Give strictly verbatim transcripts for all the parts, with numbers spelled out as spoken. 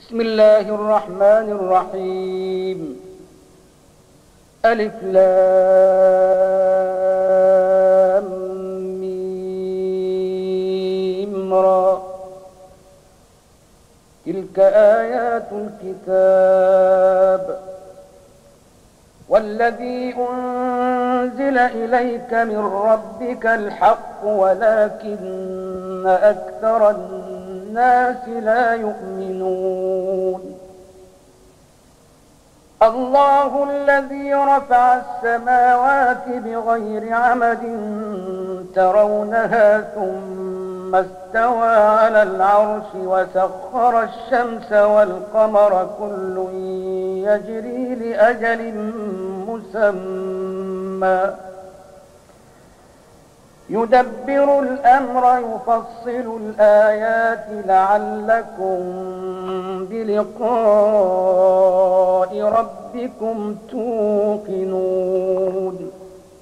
بسم الله الرحمن الرحيم. ألف لام ميم را. تلك آيات الكتاب والذي أنزل إليك من ربك الحق ولكن أكثر الناس لا يؤمنون. الله الذي رفع السماوات بغير عمد ترونها ثم استوى على العرش وسخر الشمس والقمر كل يجري لأجل مسمى يدبر الأمر يفصل الآيات لعلكم بلقاء ربكم توقنون.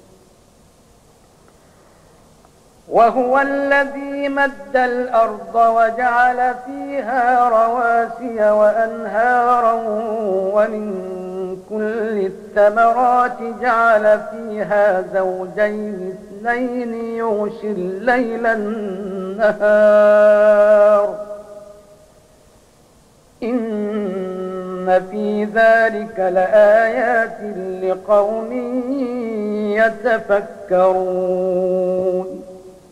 وهو الذي مد الأرض وجعل فيها رواسي وأنهارا ومن كل الثمرات جعل فيها زوجين اثنين يغشي الليل النهار إن في ذلك لآيات لقوم يتفكرون.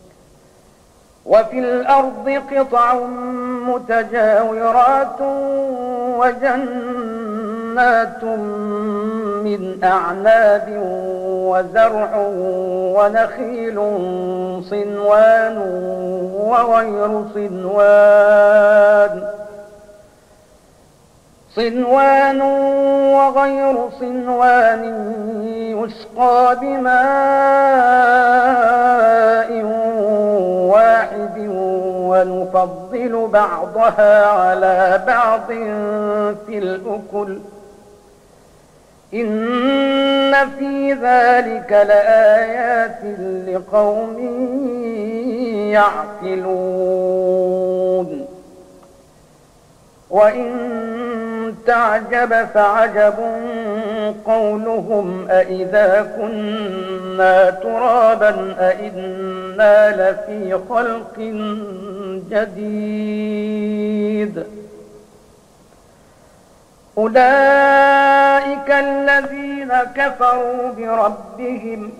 وفي الأرض قطع متجاورات وجنات من أعناب وزرع ونخيل صنوان وغير صنوان صنوان وغير صنوان يسقى بماء واحد ونفضل بعضها على بعض في الأكل إن في ذلك لآيات لقوم يعقلون. وإن تعجب فعجب قولهم أإذا كنا ترابا أإنا لفي خلق جديد أولئك الذين كفروا بربهم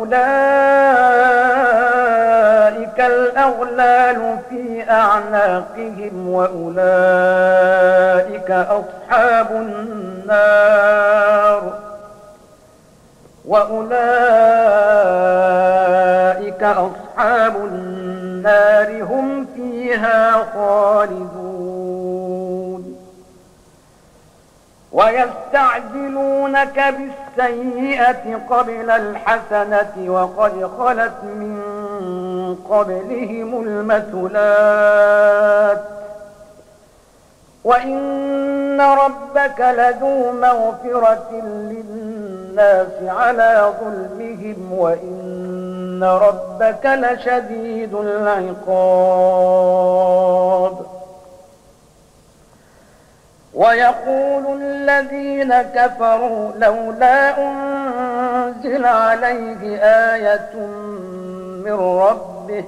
وأولئك الأغلال في أعناقهم وأولئك أصحاب النار وأولئك أصحاب النار هم فيها خالدون. ويستعجلونك بالسيئة قبل الحسنة وقد خلت من قبلهم المثلات وإن ربك لذو مغفرة للناس على ظلمهم وإن ربك لشديد العقاب. ويقول الذين كفروا لولا أنزل عليه آية من ربه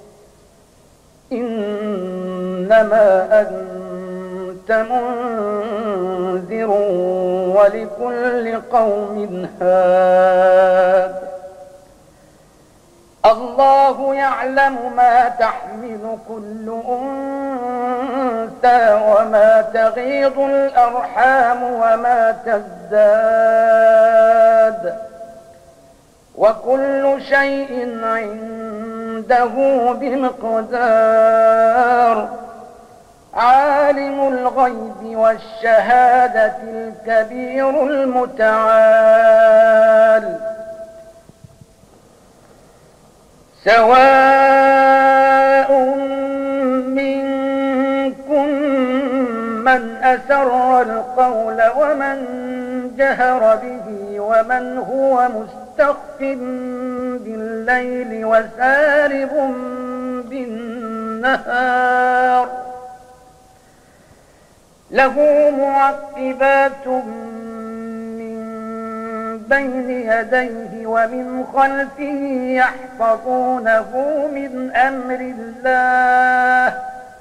إنما أنت منذر ولكل قوم هاد. الله يعلم ما تحمل كل أنثى وما تغيض الأرحام وما تزداد وكل شيء عنده بمقدار. عالم الغيب والشهادة الكبير المتعال. سواء منكم من أسر القول ومن جهر به ومن هو مستخف بالليل وسارب بالنهار له معقبات من بين يديه ومن خلفه يحفظونه من أمر الله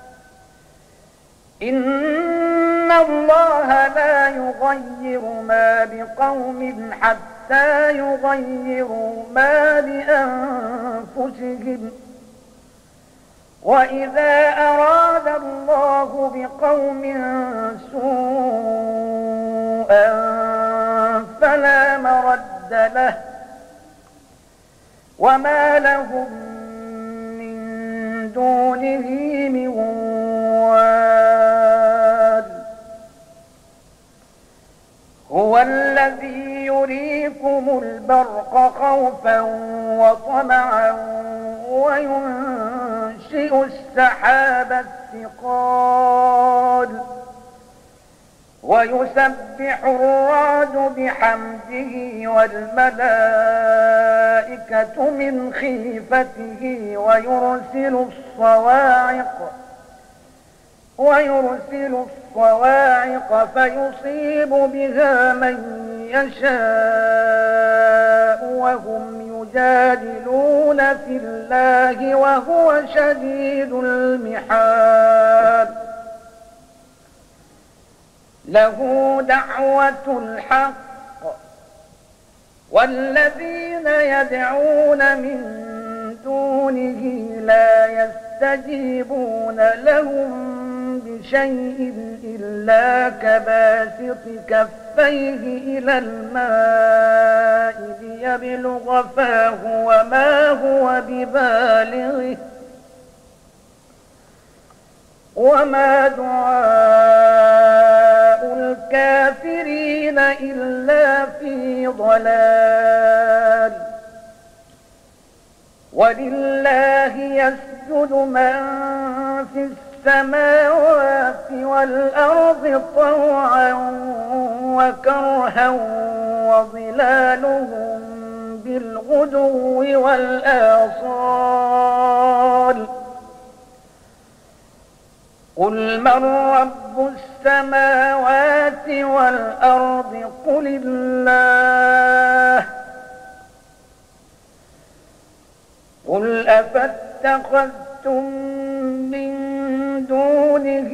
إن الله لا يغير ما بقوم حتى يغيروا ما بأنفسهم وإذا أراد الله بقوم سوءا فلا مرد له وما لهم من دونه من وال هو الذي يريكم البرق خوفا وطمعا وينشئ السحاب الثقال ويسبح الرعد بحمده والملائكة من خيفته ويرسل الصواعق ويرسل الصواعق فيصيب بها من يشاء وهم يجادلون في الله وهو شديد المحال له دعوة الحق والذين يدعون من دونه لا يستجيبون لهم بشيء إلا كباسط كفيه إلى الماء ليبلغ فاه وما هو ببالغه وما دعاء الكافرين إلا في ضلال ولله يسجد من في السماوات والأرض طوعا وكرها وظلالهم بالغدو والآصال قل من رب السماوات والأرض قل الله قل أفاتخذتم من دونه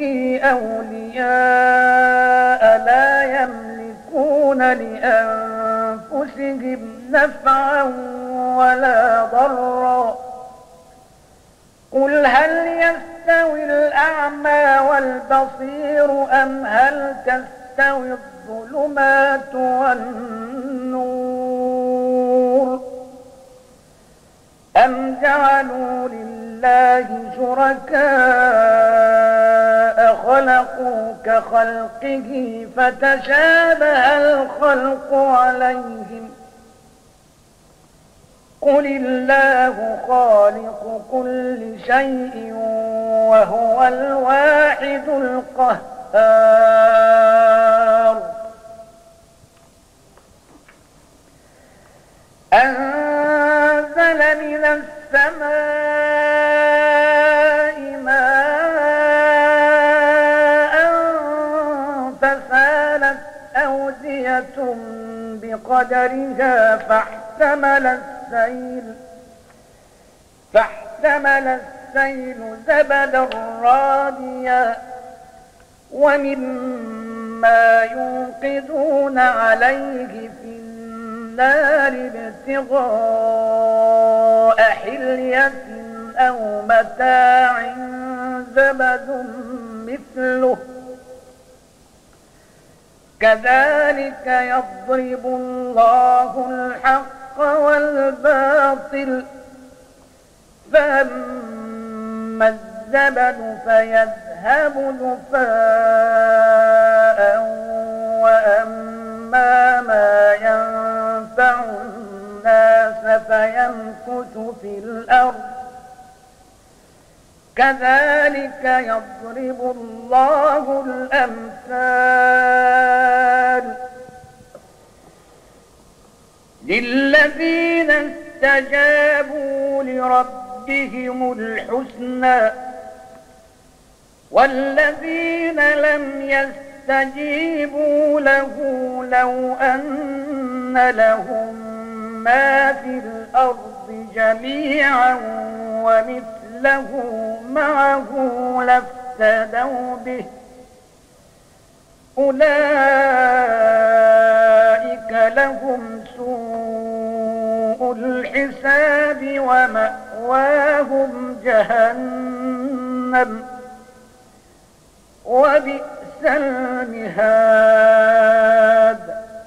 أولياء لا يملكون لأنفسهم نفعا ولا ضرا قل هل يستوي الأعمى والبصير أم هل تستوي الظلمات والنور أم جعلوا لله شركاء خلقوا كخلقه فتشابه الخلق عليهم قل الله خالق كل شيء وهو الواحد القهار أنزل من السماء ماء فسالت أودية بقدرها فاحتمل السيل فاحتمل السيل زبدا رابيا ومما يوقدون عليه في النار ابتغاء حلية أو متاع زبد مثله كذلك يضرب الله الحق والباطل فأما الزبد فيذهب جفاء وأما ما ينفع الناس فيمكث في الأرض كذلك يضرب الله الأمثال للذين استجابوا لربهم الحسنى والذين لم يستجابوا فليستجيبوا له لو أن لهم ما في الأرض جميعا ومثله معه لافتدوا به أولئك لهم سوء الحساب ومأواهم جهنم وبئس المهاد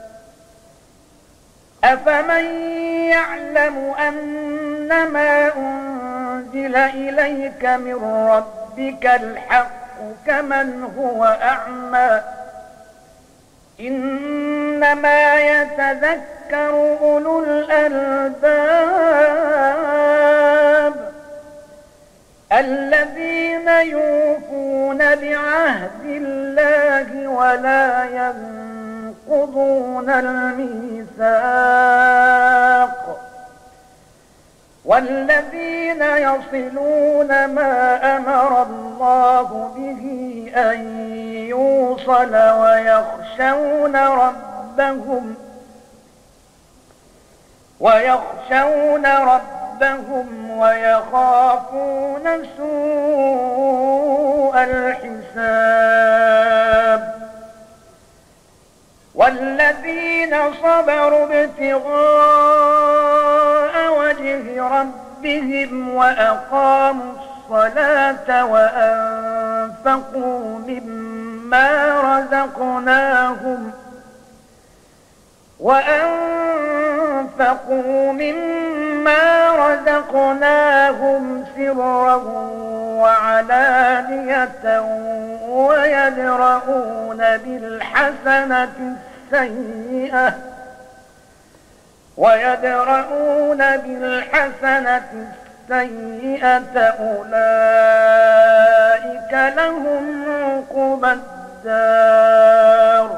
أفمن يعلم أنما أنزل إليك من ربك الحق كمن هو أعمى إنما يتذكر أولو الألباب الذين يوفون بعهد الله ولا ينقضون الميثاق والذين يصلون ما أمر الله به أن يوصل ويخشون ربهم ويخشون ربهم ويخافون سوء الحساب والذين صبروا ابتغاء وجه ربهم وأقاموا الصلاة وأنفقوا مما رزقناهم وأنفقوا مما رزقناهم سرا وعلانية ويدرؤون بالحسنة السيئة ويدرؤون بالحسنة السيئة أولئك لهم عقبى الدار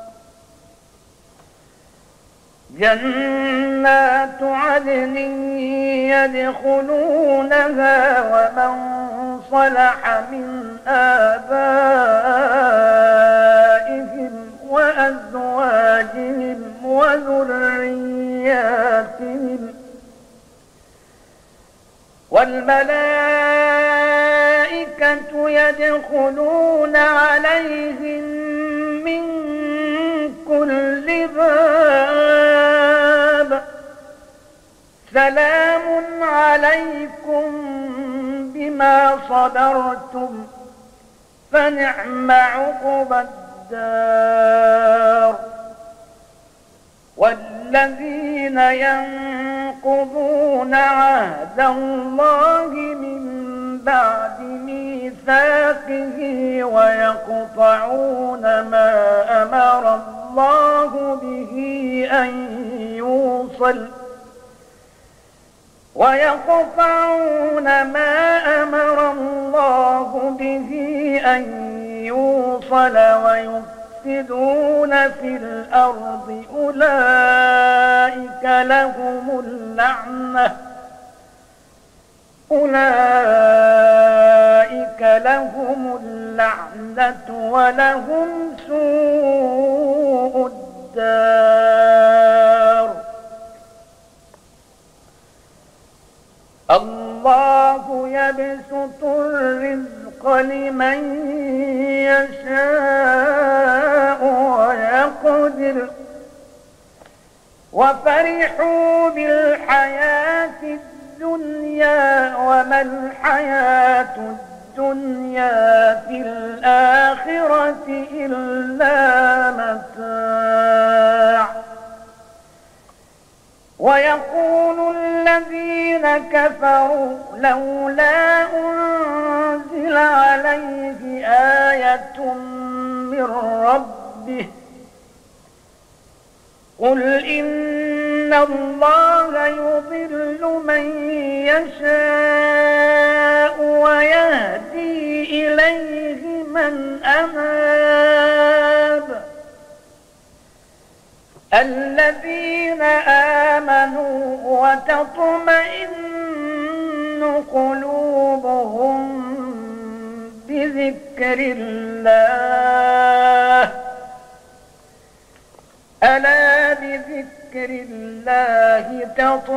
جنات عدن يدخلونها ومن صلح من آبائهم وأزواجهم وذرياتهم والملائكة يدخلون عليهم من كل باب سلام عليكم بما صبرتم فنعم عقبى الدار والذين ينقضون عهد الله من بعد ميثاقه ويقطعون ما أمر الله به أن يوصل ويقطعون ما أمر الله به أن يوصل ويفسدون في الأرض أولئك لهم اللعنة أولئك لهم اللعنة ولهم سوء الدار الله يبسط الرزق لمن يشاء ويقدر وفرحوا بالحياة الدنيا وما الحياة الدنيا في الآخرة إلا متاع ويقول الذين كفروا لولا أنزل عليه آية من ربه قل إن الله يضل من يشاء ويهدي إليه من أناب الذين آمنوا وتطمئن قلوبهم بذكر الله الله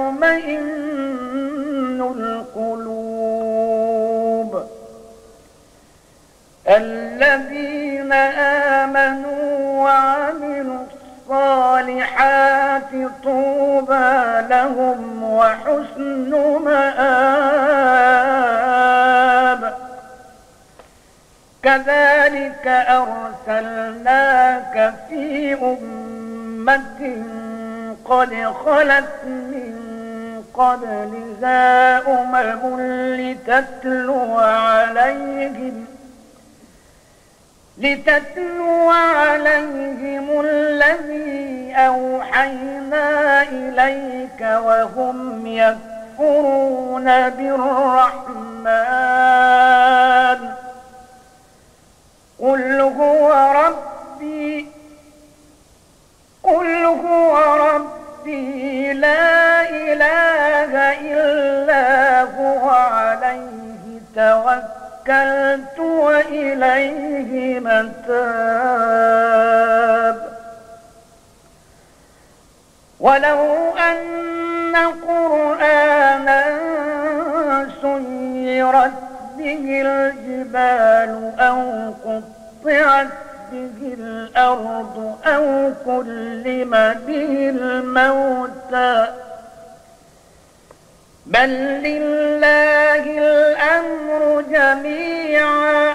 تطمئن القلوب. الذين آمنوا وعملوا الصالحات طوبى لهم وحسن مآب. كذلك أرسلناك في أمة قد خلت من قبلها أمم لتتلو عليهم لتتلو عليهم الذي أوحينا إليك وهم يكفرون بالرحمن. قل هو ربي قل هو ربي لا إله إلا هو عليه توكلت وإليه متاب. ولو أن قرآنا سيرت به الجبال أو قطعت به الأرض أو كلم به الموتى بل لله الأمر جميعا.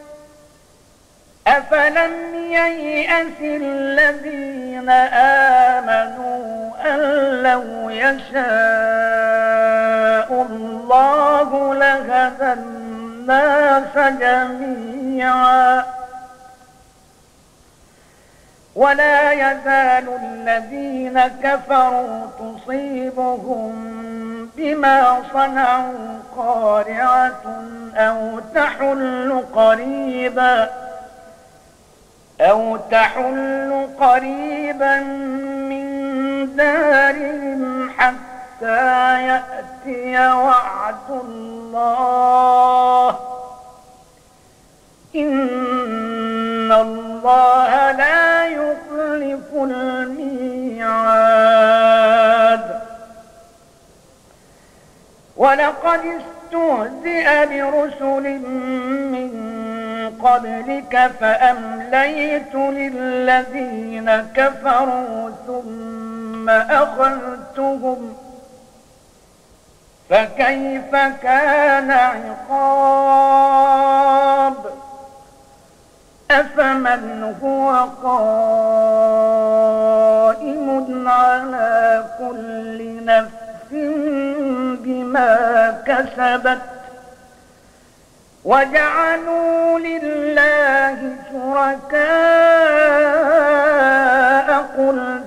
أفلم ييأس الذين آمنوا أن لو يشاء الله لهدى الناس جميعا. ولا يزال الذين كفروا تصيبهم بما صنعوا قارعة أو تحل قريبا أو تحل قريبا من دارهم حتى يأتي وعد الله. إن الله لا يخلف الميعاد. ولقد استهزئ برسل من قبلك فأمليت للذين كفروا ثم أخذتهم فكيف كان عقاب. أفمن هو قائم على كل نفس بما كسبت وجعلوا لله شركاء قل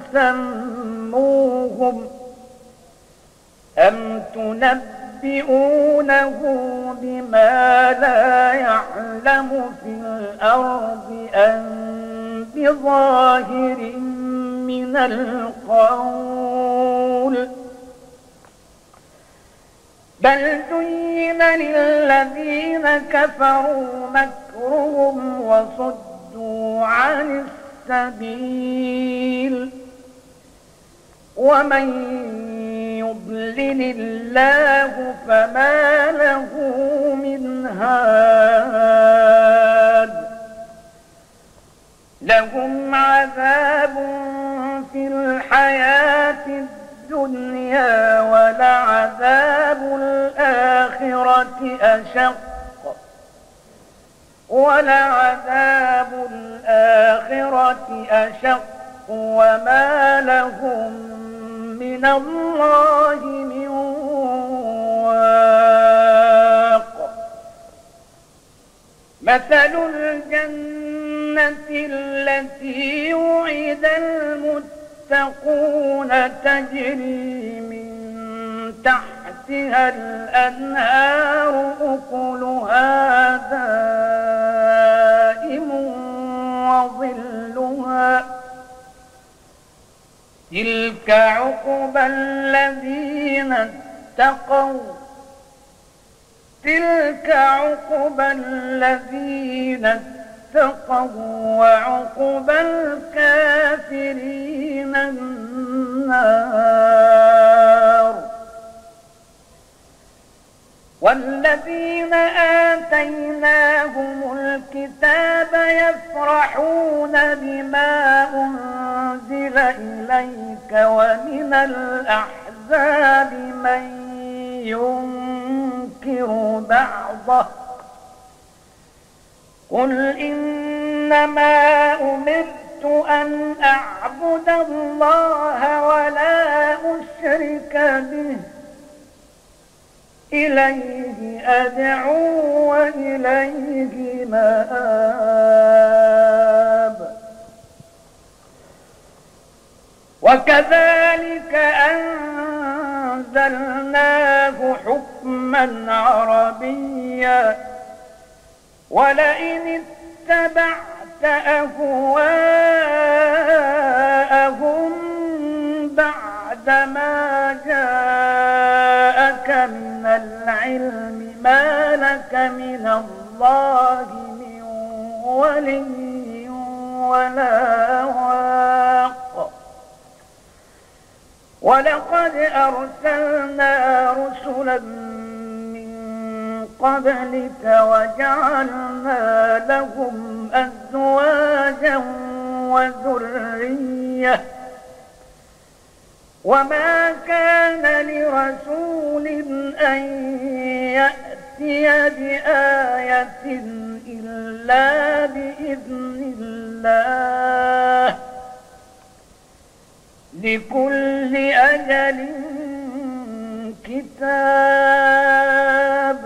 سموهم أم تنبئونه بما لا يعلم في الأرض أم بظاهر من القول. بل زين للذين كفروا مكرهم وصدوا عن السبيل. ومن يضلل الله فما له من هاد. لهم عذاب في الحياة الدنيا ولعذاب الآخرة أشق ولعذاب الآخرة أشق وما لهم من الله من واق. مثل الجنة التي وعد المتقون تجري من تحتها الأنهار أكلها دائم وظلها. تلك عقبى الذين اتقوا تلك عقبى الذين اتقوا وعقبى الكافرين النار. والذين آتيناهم الكتاب يفرحون بما أنزل إليك ومن الأحزاب من ينكر بعضه قل إنما أمرت أن أعبد الله ولا أشرك به إليه أدعو وإليه مآب وكذلك أنزلناه حكما عربيا ولئن اتبعت أهواءهم بعدما جاءك من العلم ما لك من الله من ولي ولا واق ولقد أرسلنا رسلا من قبلك وجعلنا لهم أزواجا وذرية وما كان لرسول أن يأتي بآية إلا بإذن الله لكل أجل كتاب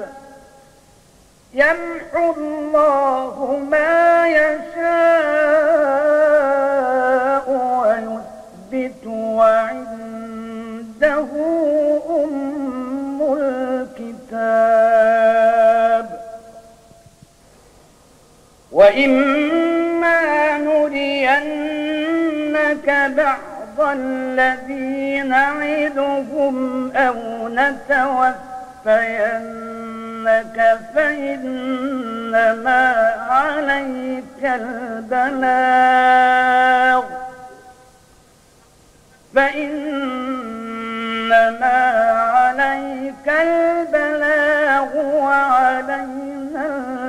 يمحو الله ما يشاء ويثبت وعنده أم الكتاب وإما نرينك بعض الذي نعدهم أو نتوفينك فإنما عليك البلاغ فإنما عليك البلاغ وعلينا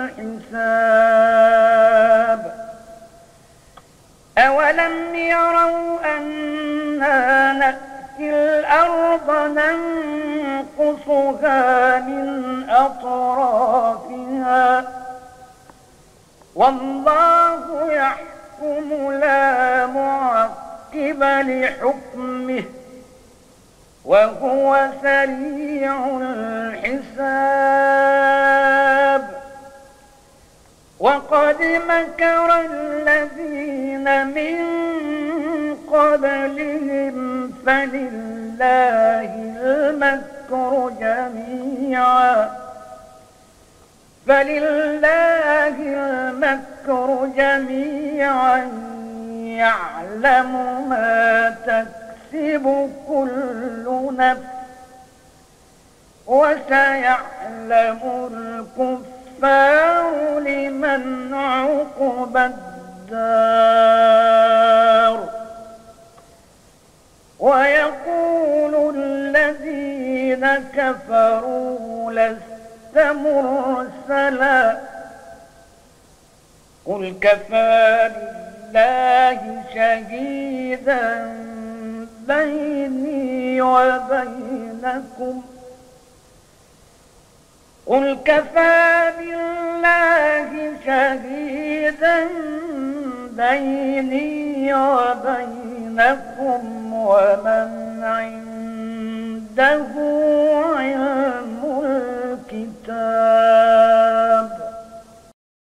الحساب أولم يروا أنا نأتي الأرض ننقصها من أطرافها والله يحكم لا معقب لحكمه وهو سريع الحساب وقد مكر الذين من قبلهم فلله المكر جميعا فلله المكر جميعا يعلم ما تكسب كل نفس وسيعلم الكفار لمن عقبى الدار ويقول الذين كفروا لست مرسلا قل كفى بالله شهيدا بيني وبينكم قل كفى بالله شهيدا بيني وبينكم ومن عنده علم الكتاب